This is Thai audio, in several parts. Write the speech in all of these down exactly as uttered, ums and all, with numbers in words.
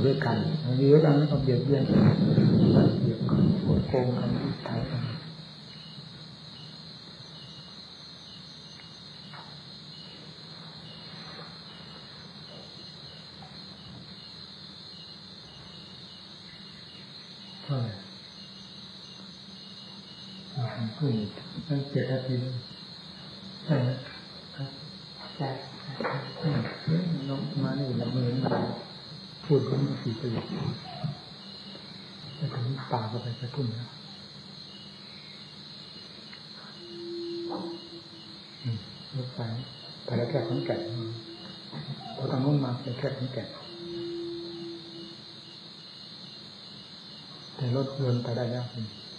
ด้วยกันอยู่ด้วยกันแล้วก็เบียดเบียนกันเบียดกันโกงกันท้ายกันใช่ขึ้นตั้งเจ็ดนาทีใช่ไหมครับใช่ลงมานี่ละเมินพูดก็มีสี่ประโยคแต่ถึงป่าก็ไปกระตุ้นแล้วรถไฟไปแล้วแค่ขอนแก่นพอทางโน้นมาไปแค่ขอนแก่นแต่รถเดินไปได้แล้ว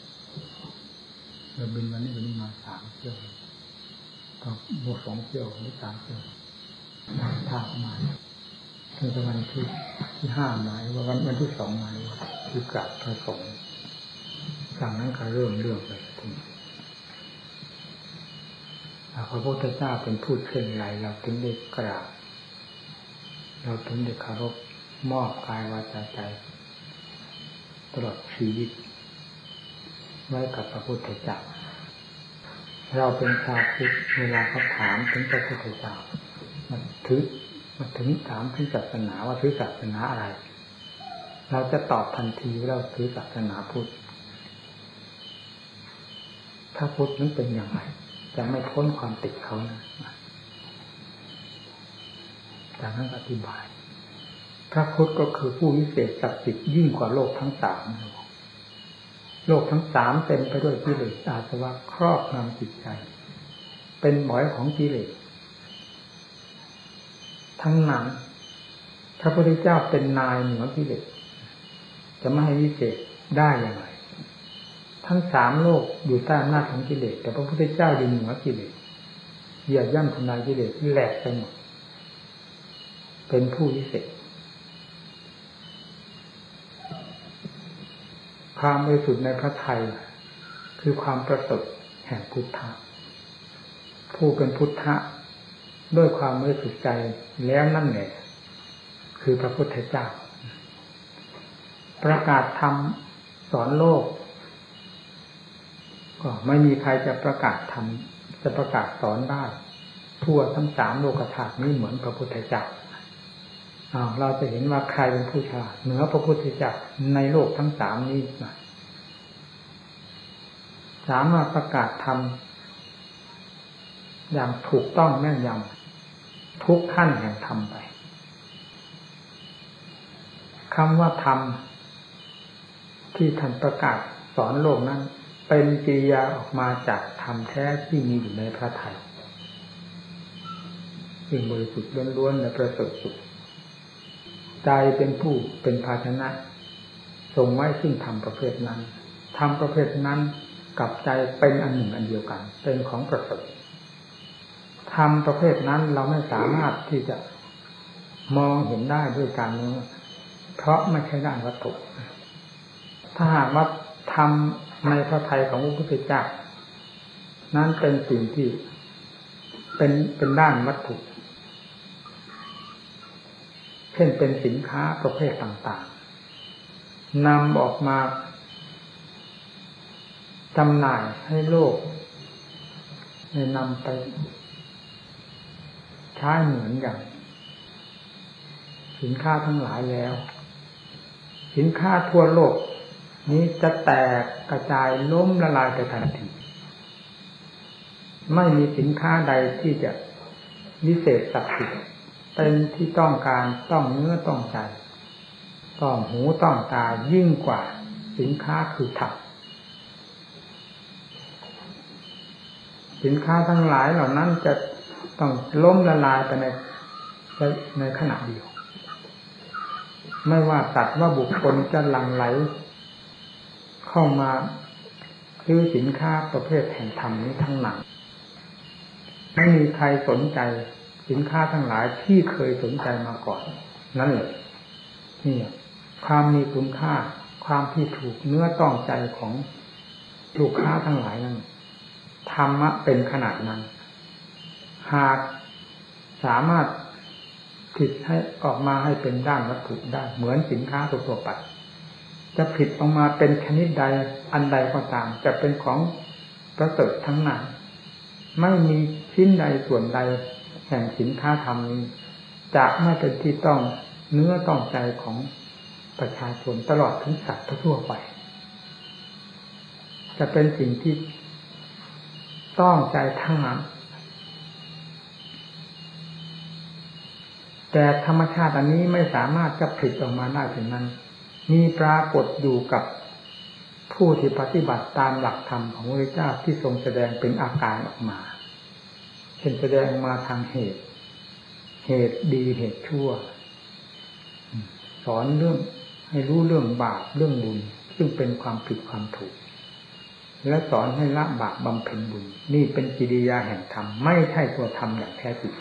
เราบินวันนี้วันนี้มาสามเที่ยวก็บวกสองเที่ยวหรือสามเที่ยวทางมาคือวันที่ที่ห้ามาว่าวันวันที่สองมาคือกราบพระสงฆ์สั่งนั้นก็เริ่มเรื่องไปทีพระพุทธเจ้าเป็นผู้เช่นไรเราถึงได้กราบเราถึงได้เคารพมอบกายวาจาใจตลอดชีวิตไว้กับพระพุทธเจ้าเราเป็นชาวพุทธเวลาเขาถามถึงพระพุทธเจ้ามันถือมาถึงถามถึงศาสนาว่าถือศาสนาอะไรเราจะตอบทันทีว่าเราถือศาสนาพุทธถ้าพุทธนั้นเป็นอย่างไรจะไม่พ้นความติดเขานะจากนั้นอธิบายพระพุทธก็คือผู้วิเศษศักดิ์สิทธิ์ยิ่งกว่าโลกทั้งสามโลกทั้งสามเต็มไปด้วยกิเลสอาสวะครอบงำจิตใจเป็นหมอยของกิเลสทั้งนั้นพระพุทธเจ้าเป็นนายเหนือกิเลสจะไม่ให้วิเศษได้อย่างไรทั้งสามโลกอยู่ใต้อำนาจของกิเลสแต่พระพุทธเจ้าอยู่เหนือกิเลสเหยียบย่ำทำลายกิเลสแหลกไปหมดเป็นผู้วิเศษความบริสุทธิ์ในพระทัยคือความประเสริฐแห่งพุทธะผู้เป็นพุทธะด้วยความบริสุทธิ์ใจแล้วนั่นแหละคือพระพุทธเจ้าประกาศธรรมสอนโลกก็ไม่มีใครจะประกาศธรรมจะประกาศสอนได้ทั่วทั้งสามโลกธาตุนี้เหมือนพระพุทธเจ้าเราจะเห็นว่าใครเป็นผู้ฉลาดเหนือพระพุทธเจ้าในโลกทั้งสามนี้สามารถประกาศธรรมอย่างถูกต้องแม่นยำทุกขั้นแห่งธรรมไปคำว่าธรรมที่ท่านประกาศสอนโลกนั้นเป็นกิริยาออกมาจากธรรมแท้ที่มีอยู่ในพระทัยซึ่งบริสุทธิ์ล้วนๆและประเสริฐสุดใจเป็นผู้เป็นภาชนะทรงไว้ซึ่งธรรมประเภทนั้นธรรมประเภทนั้นกับใจเป็นอันหนึ่งอันเดียวกันเป็นของประเสริฐธรรมประเภทนั้นเราไม่สามารถที่จะมองเห็นได้ด้วยการนี้เพราะไม่ใช่ด้านวัตถุถ้าหากว่าธรรมในพระทัยของพระพุทธเจ้านั้นเป็นสิ่งที่เป็นเป็นด้านวัตถุเช่นเป็นสินค้าประเภทต่างๆนำออกมาจำหน่ายให้โลกได้นำไปใช้เหมือนอย่างสินค้าทั้งหลายแล้วสินค้าทั่วโลกนี้จะแตกกระจายล้มละลายไปทันทีไม่มีสินค้าใดที่จะวิเศษศักดิ์สิทธิ์เป็นที่ต้องการต้องเนื้อต้องใจต้องหูต้องตายิ่งกว่าสินค้าคือธรรมสินค้าทั้งหลายเหล่านั้นจะต้องล้มละลายไปในในขณะเดียวไม่ว่าสัตว์ว่าบุคคลจะหลั่งไหลเข้ามาซื้อสินค้าประเภทแห่งธรรมนี้ทั้งนั้นไม่มีใครสนใจสินค้าทั้งหลายที่เคยสนใจมาก่อนนั่นแหละนี่ความมีคุณค่าความที่ถูกเนื้อต้องใจของลูกค้าทั้งหลายนั้นธรรมะเป็นขนาดนั้นหากสามารถผิดให้ออกมาให้เป็นด้านวัตถุได้เหมือนสินค้าทั่วไปจะผิดออกมาเป็นชนิดใดอันใดก็ตามจะเป็นของประเสริฐทั้งนั้นไม่มีชิ้นใดส่วนใดแห่งสินค้าธรรมนี้จะไม่เป็นที่ต้องเนื้อต้องใจของประชาชนตลอดถึงสัตว์ทั่วไปจะเป็นสิ่งที่ต้องใจทั้งนั้นแต่ธรรมชาติอันนี้ไม่สามารถจะผลิตออกมาได้ถึงนั้นมีปรากฏอยู่กับผู้ที่ปฏิบัติตามหลักธรรมของพระพุทธเจ้าที่ทรงแสดงเป็นอาการออกมาเช่นแสดงมาทางเหตุเหตุดีเหตุชั่วสอนเรื่องให้รู้เรื่องบาปเรื่องบุญซึ่งเป็นความผิดความถูกและสอนให้ละบาปบำเพ็ญบุญนี่เป็นกิริยาแห่งธรรมไม่ใช่ตัวธรรมอย่างแท้จริง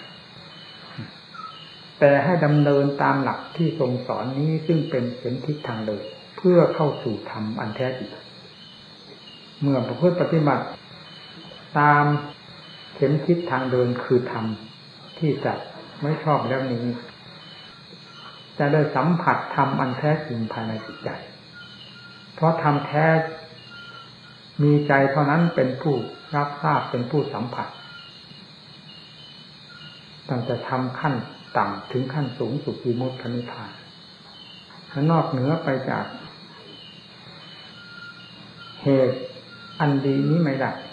แต่ให้ดำเนินตามหลักที่ทรงสอนนี้ซึ่งเป็นเข็มทิศทางเดินเพื่อเข้าสู่ธรรมอันแท้จริงเมื่อประพฤติปฏิบัติตามเข็มทิศทางเดินคือธรรมที่จะไม่ชอบแล้วนี้จะได้สัมผัสธรรมอันแท้จริงภายในจิตใจเพราะธรรมแท้มีใจเท่านั้นเป็นผู้รับทราบเป็นผู้สัมผัสตั้งแต่ทำขั้นต่ำถึงขั้นสูงสุดวิมุตตินิพพานถ้านอกเหนือไปจากเหตุอันดีนี้ไม่ได้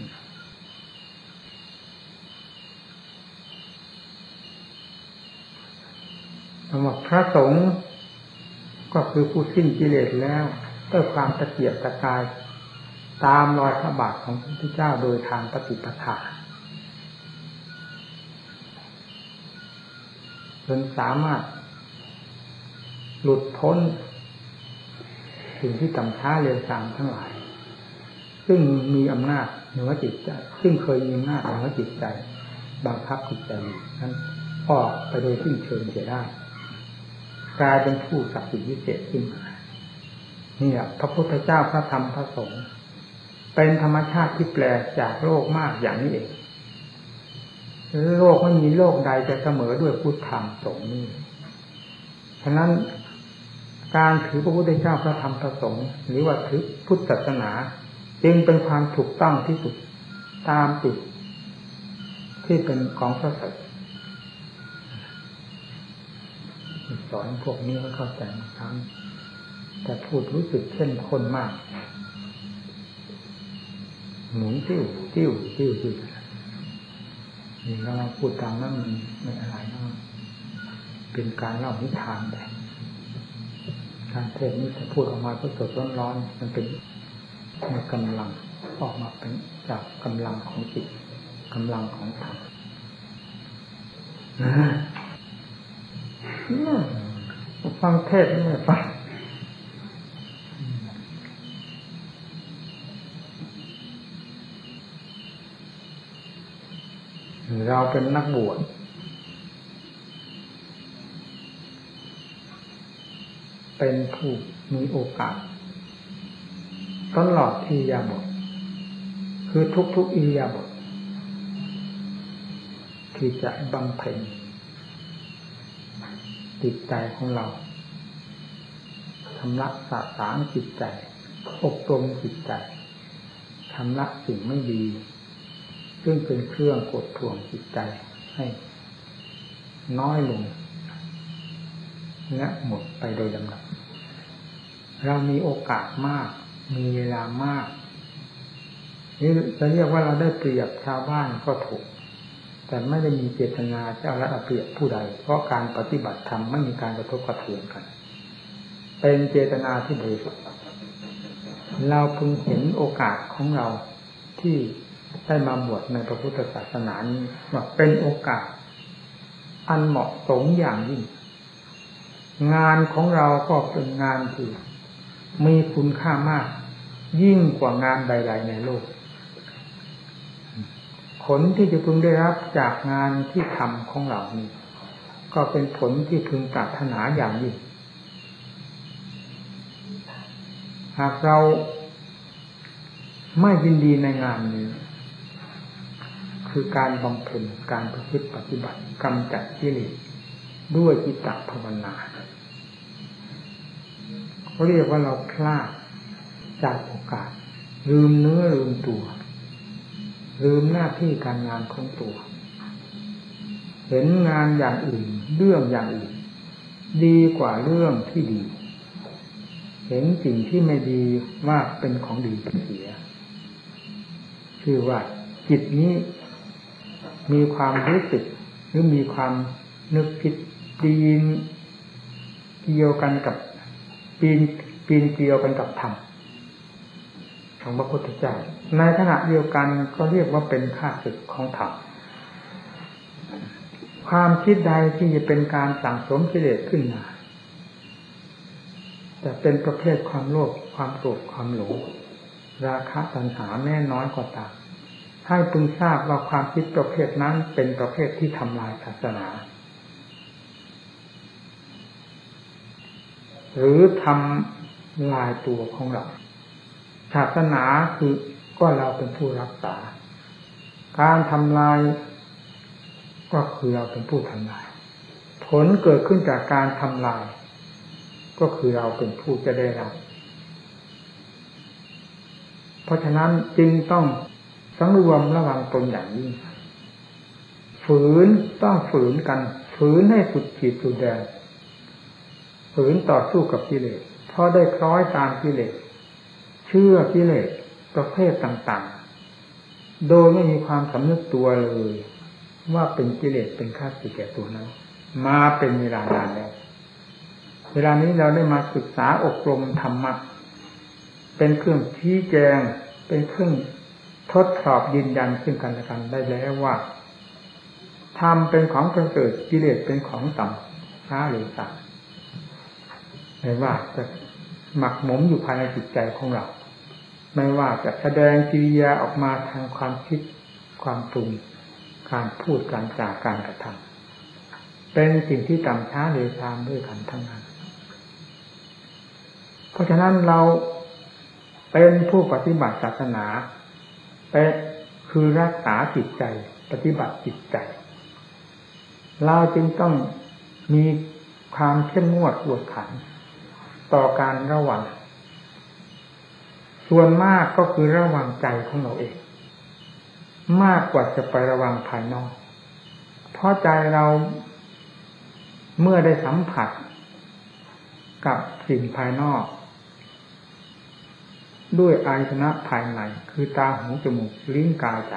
คำว่าพระสงฆ์ก็คือผู้สิ้นกิเลสแล้วด้วยความตะเกียกตะกายตามรอยพระบาทของพระพุทธเจ้าโดยทางปฏิปทาจนสามารถหลุดพ้นสิ่งที่ต่ำช้าเร็วซามทั้งหลายซึ่งมีอำนาจเหนือจิตใจซึ่งเคยมีอำนาจเหนือจิตใจบังคับจิตใจนั้นออกไปโดยสิ้นเชิงเสียได้กลายเป็นผู้ศักดิ์สิทธิ์วิเศษขึ้นมาเนี่ยพระพุทธเจ้าพระธรรมพระสงฆ์เป็นธรรมชาติที่แปลกจากโลกมากอย่างนี้เองโลกไม่มีโลกใดจะเสมอด้วยพุทธธรรมสงฆ์นี้ฉะนั้นการถือพระพุทธเจ้าพระธรรมพระสงฆ์หรือว่าถือพุทธศาสนาจึงเป็นความถูกต้องที่สุดตามติดที่เป็นของพระสัจสอนพวกนี้ให้เข้าใจทั้งแต่พูดรู้สึกเข้มข้นมากหมุนติ้วติ้วติ้วติ้วนี่เราพูดตามนั้นมันไม่อะไรนะเป็นการเล่านิทานไปการเทศนี้ถ้าพูดออกมาก็สดร้อนๆมันเป็นมีกำลังออกมาเป็นจากกำลังของจิตกำลังของธรรมฟังเทศนี่ไม่ฟังเราเป็นนักบวชเป็นผู้มีโอกาสตลอดอิริยาบถคือทุกๆอิริยาบถที่จะบำเพ็ญจิตใจของเราชำระสะสางจิตใจอบรมจิตใจชำระสิ่งไม่ดีซึ่งเป็นเครื่องกดท่วงจิตใจให้น้อยลงและหมดไปโดยลำดับเรามีโอกาสมากมีเวลามากนี่จะเรียกว่าเราได้เปรียบชาวบ้านก็ถูกแต่ไม่ได้มีเจตนาจะเอารัดเอาเปรียบผู้ใดเพราะการปฏิบัติธรรมไม่มีการกระทบกระเทือนกันเป็นเจตนาที่บริสุทธิ์เราพึงเห็นโอกาสของเราที่ได้มาบวชในพระพุทธศาสนานี้ว่าเป็นโอกาสอันเหมาะสมอย่างยิ่งงานของเราก็เป็นงานที่มีคุณค่ามากยิ่งกว่างานใดๆในโลกผลที่จะพึงได้รับจากงานที่ทำของเรานี้ก็เป็นผลที่พึงปรารถนาอย่างยิ่งหากเราไม่ยินดีในงานนี้คือการบำเพ็ญการประพฤติปฏิบัติกำจัดกิเลสด้วยจิตตภาวนาเขาเรียกว่าเราพลาดจากโอกาสลืมเนื้อลืมตัวลืมหน้าที่การงานของตัวเห็นงานอย่างอื่นเรื่องอย่างอื่นดีกว่าเรื่องที่ดีเห็นสิ่งที่ไม่ดีว่าเป็นของดีเสียคือว่าจิตนี้มีความรู้สึกหรือมีความนึกคิดปีนเกี่ยวกันกับปีนปีนเกี่ยวกันกับธรรมของพระพุทธเจ้าในขณะเดียวกันก็เรียกว่าเป็นข้าศึกของธรรมความคิดใดที่จะเป็นการสั่งสมกิเลสขึ้นมาแต่เป็นประเภทความโลภความโกรธความหลงราคะตัณหาแน่น้อยกว่าตามให้พึงทราบว่าความคิดประเภทนั้นเป็นประเภทที่ทำลายศาสนาหรือทำลายตัวของเราศาสนาคือก็เราเป็นผู้รักษาการทำลายก็คือเราเป็นผู้ทำลายผลเกิดขึ้นจากการทำลายก็คือเราเป็นผู้จะได้รับเพราะฉะนั้นจึงต้องสังรวมระวังตนอย่างยิ่งฝืนต้องฝืนกันฝืนให้สุดขีดสุดแดนฝืนต่อสู้กับกิเลสเพราะได้คล้อยตามกิเลสเชื่อกิเลสประเภทต่างๆโดยไม่มีความสำนึกตัวเลยว่าเป็นกิเลสเป็นข้าศึกแก่ตัวนั้นมาเป็นเวลานานแล้วเวลานี้เราได้มาศึกษาอบรมธรรมะเป็นเครื่องชี้แจงเป็นเครื่องทดสอบยืนยันซึ่งกันและกันได้แล้วว่าธรรมเป็นของประเสริฐกิเลสเป็นของต่ำช้าหรือต่ำไม่ว่าจะหมักหมมอยู่ภายในจิตใจของเราไม่ว่าจะแสดงกิริยาออกมาทางความคิดความปรุงการพูดการจาการกระทำเป็นสิ่งที่ต่ำช้าหรือตามด้วยกันทั้งนั้นเพราะฉะนั้นเราเป็นผู้ปฏิบัติศาสนาเป็นคือรักษาจิตใจปฏิบัติจิตใจเราจึงต้องมีความเข้มงวดกวดขันต่อการระวังส่วนมากก็คือระวังใจของเราเองมากกว่าจะไประวังภายนอกเพราะใจเราเมื่อได้สัมผัสกับสิ่งภายนอกด้วยอายตนะภายในคือตาหูจมูกลิ้นกายใจ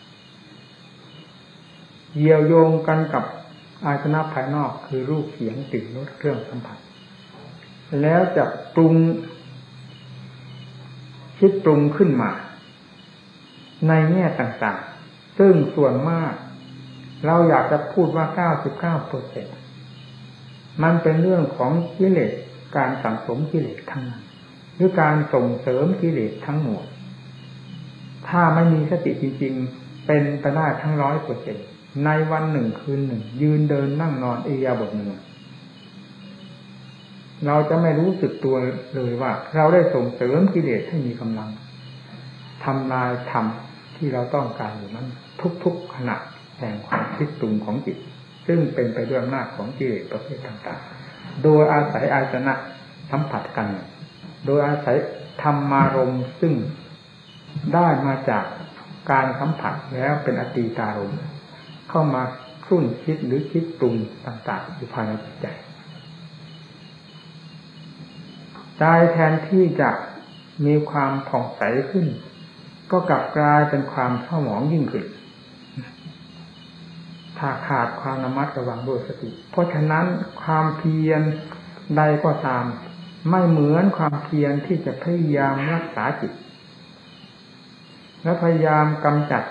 เกี่ยวโยงกันกับอายตนะภายนอกคือรูปเสียงกลิ่นรสเครื่องสัมผัสแล้วจะปรุงคิดปรุงขึ้นมาในแง่ต่างๆซึ่งส่วนมากเราอยากจะพูดว่า เก้าสิบเก้าเปอร์เซ็นต์ มันเป็นเรื่องของกิเลสการสั่งสมกิเลสทั้งนั้นหรือการส่งเสริมกิเลสทั้งหมดถ้าไม่มีสติจริงๆเป็นไปได้ทั้งร้อยเปอร์เซ็นต์ในวันหนึ่งคืนหนึ่งยืนเดินนั่งนอนอิริยาบถหนึ่งเราจะไม่รู้สึกตัวเลยว่าเราได้ส่งเสริมกิเลสให้มีกำลังทำลายธรรมที่เราต้องการอยู่นั้นทุกๆขณะแห่งความคิดปรุงของจิตซึ่งเป็นไปด้วยอำนาจของกิเลสประเภทต่างๆโดยอาศัยอายตนะสัมผัสกันโดยอาศัยธรรมารมณ์ซึ่งได้มาจากการสัมผัสแล้วเป็นอตีตารมณ์เข้ามาครุ่นคิดหรือคิดปรุงต่างๆอยู่ภายในจิตใจใจแทนที่จะมีความผ่องใสขึ้นก็กลับกลายเป็นความเศร้าหมองยิ่งขึ้นถ้าขาดความระมัดระวังด้วยสติเพราะฉะนั้นความเพียรใดก็ตามไม่เหมือนความเพียรที่จะพยายามรักษาจิตและพยายามกำจัด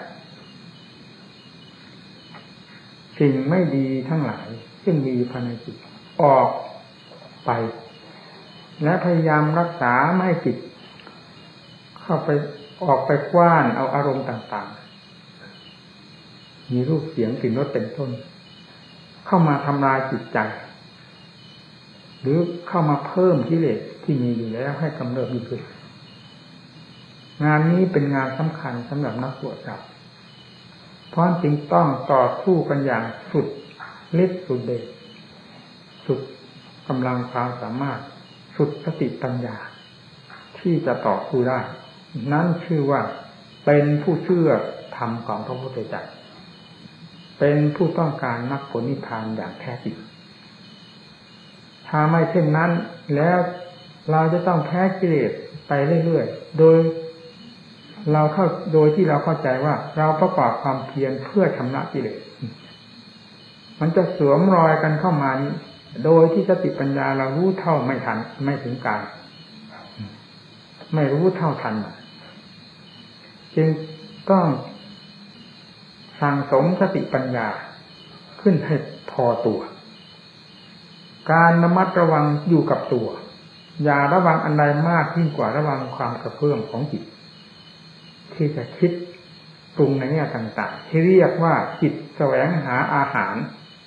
สิ่งไม่ดีทั้งหลายซึ่งมีภายในจิตออกไปและพยายามรักษาไม่ให้จิตเข้าไปออกไปกว้านเอาอารมณ์ต่างๆมีรูปเสียงกลิ่นรสเป็นต้นเข้ามาทำลายจิตใจหรือเข้ามาเพิ่มกิเลสที่มีอยู่แล้วให้กำเริบยิ่งขึ้นงานนี้เป็นงานสำคัญสำหรับนักบวชเราเพราะจึงต้องต่อสู้กันอย่างสุดฤทธิ์สุดเดชสุดกำลังความสามารถสุดสติปัญญาที่จะต่อสู้ได้นั่นชื่อว่าเป็นผู้เชื่อธรรมของพระพุทธเจ้าเป็นผู้ต้องการมรรคผลนิพพานอย่างแท้จริงถ้าไม่เช่นนั้นแล้วเราจะต้องแพ้กิเลสไปเรื่อยๆโดยเราเข้าโดยที่เราเข้าใจว่าเราประกอบความเพียรเพื่อชำระกิเลสมันจะสวมรอยกันเข้ามานี้โดยที่สติปัญญาเรารู้เท่าไม่ทันไม่ถึงการไม่รู้เท่าทันจึงต้องสั่งสมสติปัญญาขึ้นให้พอตัวการระมัดระวังอยู่กับตัวอย่าระวังอันใดมากยิ่งกว่าระวังความกระเพื่อมของจิตที่จะคิดปรุงในแง่ต่างๆที่เรียกว่าจิตแสวงหาอาหาร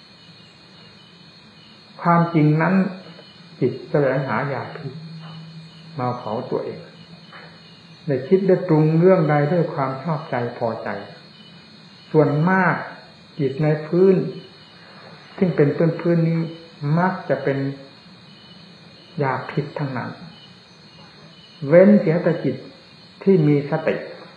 ความจริงนั้นจิตแสวงหายาพิษมาเผาตัวเองได้คิดได้ปรุงเรื่องใดด้วยความชอบใจพอใจส่วนมากจิตในพื้นซึ่งเป็นต้นพื้นนี้มักจะเป็นยาพิษทั้งนั้นเว้นเสียแต่จิตที่มีสติ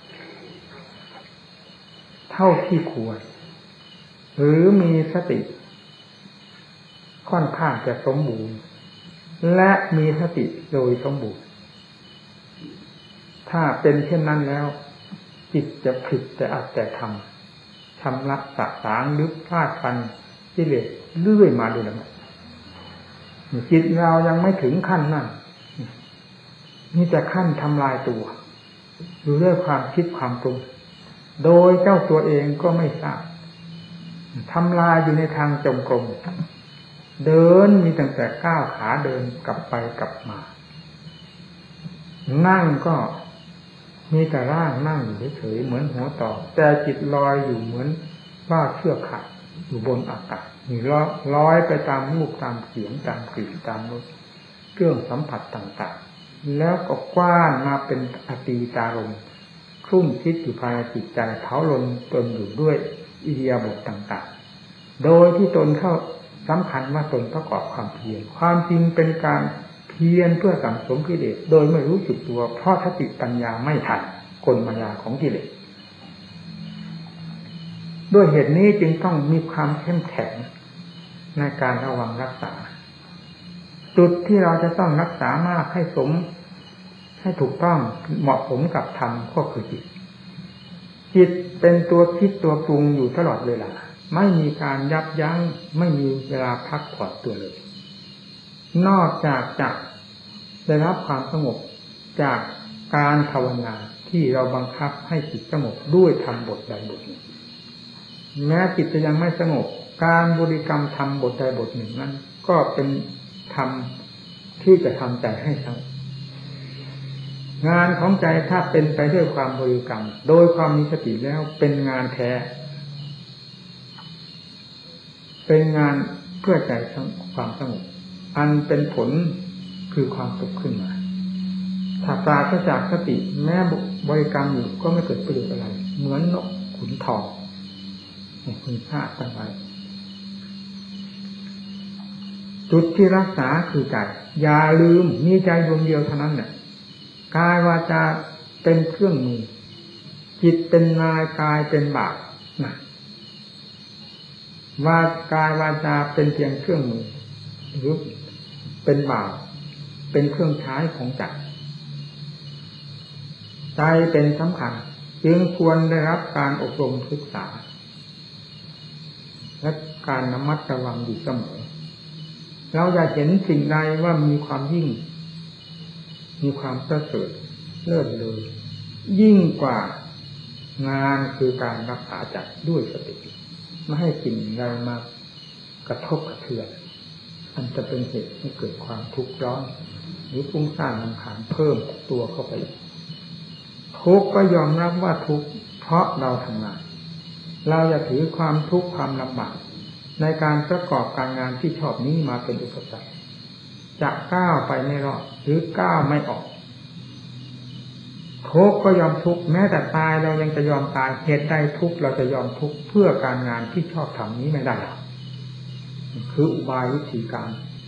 เท่าที่ควรหรือมีสติค่อนข้างจะสมบูรณ์และมีสติโดยสมบูรณ์ถ้าเป็นเช่นนั้นแล้วจิตจะผิดแต่อาจแต่ทำชำระสะสางหรือพลาดฟันกิเลสเรื่อยมาโดยลำดับจิตเรายังไม่ถึงขั้นนั้นนี่แต่ขั้นทำลายตัวอยู่ด้วยความคิดความปรุงโดยเจ้าตัวเองก็ไม่ทราบทำลายอยู่ในทางจงกรมเดินมีตั้งแต่ก้าวขาเดินกลับไปกลับมานั่งก็มีแต่ร่างนั่งอยู่เฉยๆเหมือนหัวต่อแต่จิตลอยอยู่เหมือนว่าเชือกขาดอยู่บนอากาศมีลอยไปตามรูปตามเสียงตามกลิ่นตามรสเครื่องสัมผัสต่างๆแล้วก็กว้านมาเป็นอตีตารมณ์ครุ่นคิดอยู่ภายในจิตใจเผาลนตนอยู่ด้วยอิริยาบถต่างๆโดยที่ตนเข้าสำคัญว่าตนประกอบความเพียรความจริงเป็นการเพียรเพื่อสั่งสมกิเลสโดยไม่รู้สึกตัวเพราะสติปัญญาไม่ทันกลมายาของกิเลสด้วยเหตุนี้จึงต้องมีความเข้มแข็งในการระวังรักษาจุดที่เราจะต้องรักษามากให้สมให้ถูกต้องเหมาะสมกับธรรมก็คือจิตจิตเป็นตัวคิดตัวปรุงอยู่ตลอดเวลาไม่มีการยับยั้งไม่มีเวลาพักผ่อนตัวเลยนอกจากจะได้รับความสงบจากการภาวนาที่เราบังคับให้จิตสงบด้วยธรรมบทใดบทหนึ่งแม้จิตจะยังไม่สงบการบริกรรมธรรมบทใดบทหนึ่งนั้นก็เป็นธรรมที่จะทำใจให้สงบงานของใจถ้าเป็นไปด้วยความบริกรรมโดยความมีสติแล้วเป็นงานแท้เป็นงานเพื่อใจความสงบอันเป็นผลคือความสุขขึ้นมาถ้าปราศจากสติแม้บริกรรมอยู่ก็ไม่เกิดประโยชน์อะไรเหมือนนกขุนทองคุณค่าตั้งไว้จุดที่รักษาคือใจอย่าลืมมีใจดวงเดียวเท่านั้นเนี่ยกายวาจาเป็นเครื่องมือจิตเป็นนายกายเป็นบ่าวนะว่ากายวาจาเป็นเพียงเครื่องมือหรือเป็นบ่าวเป็นเครื่องใช้ของใจใจเป็นสำคัญจึงควรได้รับการอบรมศึกษาและการระมัดระวังอยู่เสมอเราอย่าเห็นสิ่งใดว่ามีความยิ่งมีความประเสริฐเลิศเลยยิ่งกว่างานคือการรักษาใจด้วยสติไม่ให้สิ่งใดมากระทบกระเทือนอันจะเป็นเหตุให้เกิดความทุกข์ร้อนหรือฟุ้งซ่านรำคาญเพิ่มตัวเข้าไปทุกข์ก็ยอมรับว่าทุกข์เพราะเราทำงานเราอย่าถือความทุกข์ความลำบากในการประกอบการงานที่ชอบนี้มาเป็นอุปสรรคจะก้าวไปไม่รอดหรือก้าวไม่ออกทุกข์ก็ยอมทุกข์แม้แต่ตายเรายังจะยอมตายเหตุใดทุกข์เราจะยอมทุกข์เพื่อการงานที่ชอบทำนี้ไม่ได้คืออุบายวิธีการ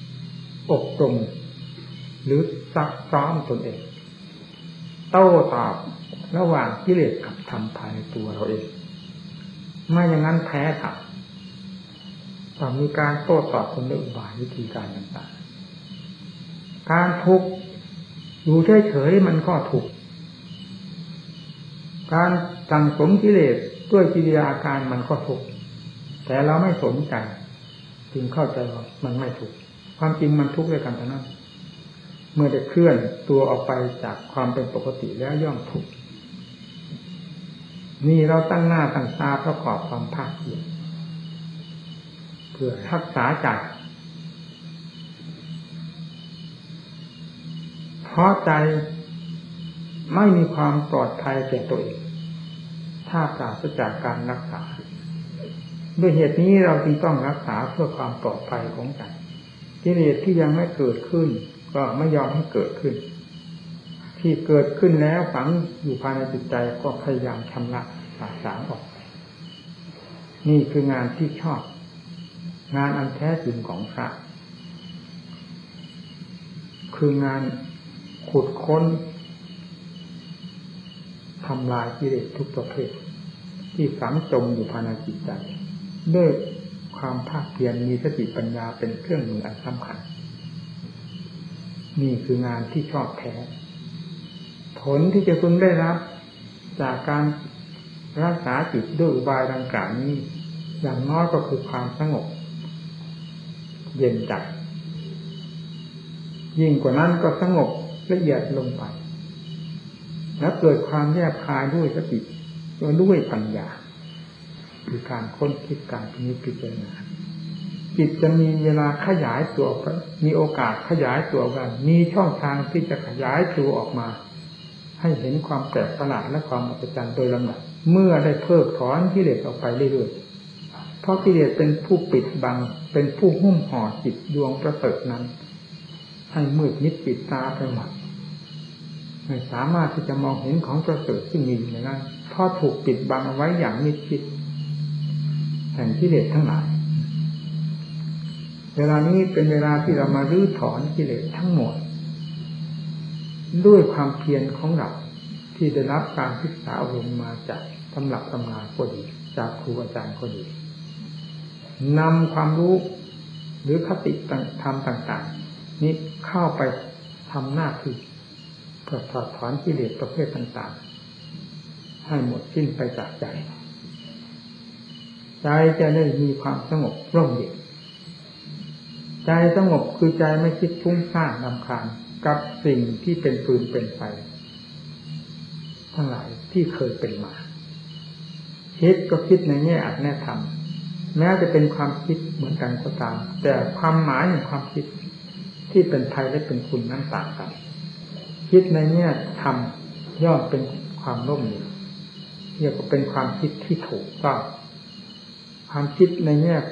อบรมหรือซักซ้อมตนเองโต้ตอบระหว่างกิเลสกับธรรมภายในตัวเราเองไม่อย่างนั้นแพ้ครับต้องมีการโต้ตอบคนด้วยอุบายวิธีการต่างๆการทุกข์อยู่เฉยๆมันก็ทุกข์การสั่งสมกิเลสด้วยกิริยาอาการมันก็ทุกข์แต่เราไม่สนใจจึงเข้าใจว่ามันไม่ทุกข์ความจริงมันทุกข์ด้วยกันเท่านั้นเมื่อได้เคลื่อนตัวออกไปจากความเป็นปกติแล้วย่อมทุกข์นี่เราตั้งหน้าตั้งตาประกอบความภาคเพียรเพื่อรักษาใจเพราะใจไม่มีความปลอดภัยแก่ตัวเองถ้าปราศจากการรักษาด้วยเหตุนี้เราจึงต้องรักษาเพื่อความปลอดภัยของใจกิเลสที่ยังไม่เกิดขึ้นก็ไม่ยอมให้เกิดขึ้นที่เกิดขึ้นแล้วฝังอยู่ภายในจิตใจก็พยายามชำระสาสางออกนี่คืองานที่ชอบงานอันแท้จริงของพระคืองานขุดค้นทำลายกิเลสทุกประเภทที่ฝังจมอยู่ภายในจิตใจด้วยความภาคเพียรมีสติปัญญาเป็นเครื่องมืออันสำคัญนี่คืองานที่ชอบแท้ผลที่จะพึงได้รับจากการรักษาจิตด้วยอุบายดังกล่าวนี้อย่างน้อยก็คือความสงบเย็นใจยิ่งกว่านั้นก็สงบละเอียดลงไปแล้วเกิดความแยบคายด้วยสติด้วยปัญญาคือการค้นคิดการพิจารณาจิตจะมีเวลาขยายตัวมีโอกาสขยายตัวกันมีช่องทางที่จะขยายตัวออกมาให้เห็นความแปลกประหลาดและความอัศจรรย์โดยลำดับเมื่อได้เพิกถอนกิเลสออกไปเรื่อยๆเพราะกิเลสเป็นผู้ปิดบังเป็นผู้หุ้มห่อจิตดวงประเสริฐนั้นให้มืดมิดปิดตาไปหมดไม่สามารถที่จะมองเห็นของประเสริฐที่มีอยู่ในนั้นเพราะถูกปิดบังเอาไว้อย่างมิดชิดแห่งกิเลสทั้งหลายเวลานี้เป็นเวลาที่เรามารื้อถอนกิเลสทั้งหมดด้วยความเพียรของเราที่ได้รับการศึกษาอบรมมาจากตำรับตำราก็ดีจากครูอาจารย์ก็ดีนำความรู้หรือคติธรรมต่างๆนี้เข้าไปทำหน้าที่เพื่อถอดถอนกิเลสประเภทต่างๆให้หมดสิ้นไปจากใจใจจะได้มีความสงบร่มเย็นใจสงบคือใจไม่คิดฟุ้งซ่านรำคาญกับสิ่งที่เป็นฟืนเป็นไฟทั้งหลายที่เคยเป็นมาคิดก็คิดในแง่อัดแน่ธรรมแม้จะเป็นความคิดเหมือนกันก็ตามแต่ความหมายของความคิดที่เป็นภัยและเป็นคุณนั้นต่างกันคิดในแง่ธรรมย่อมเป็นความร่มเย็นเรียกว่าเป็นความคิดที่ถูกต้องความคิดในแง่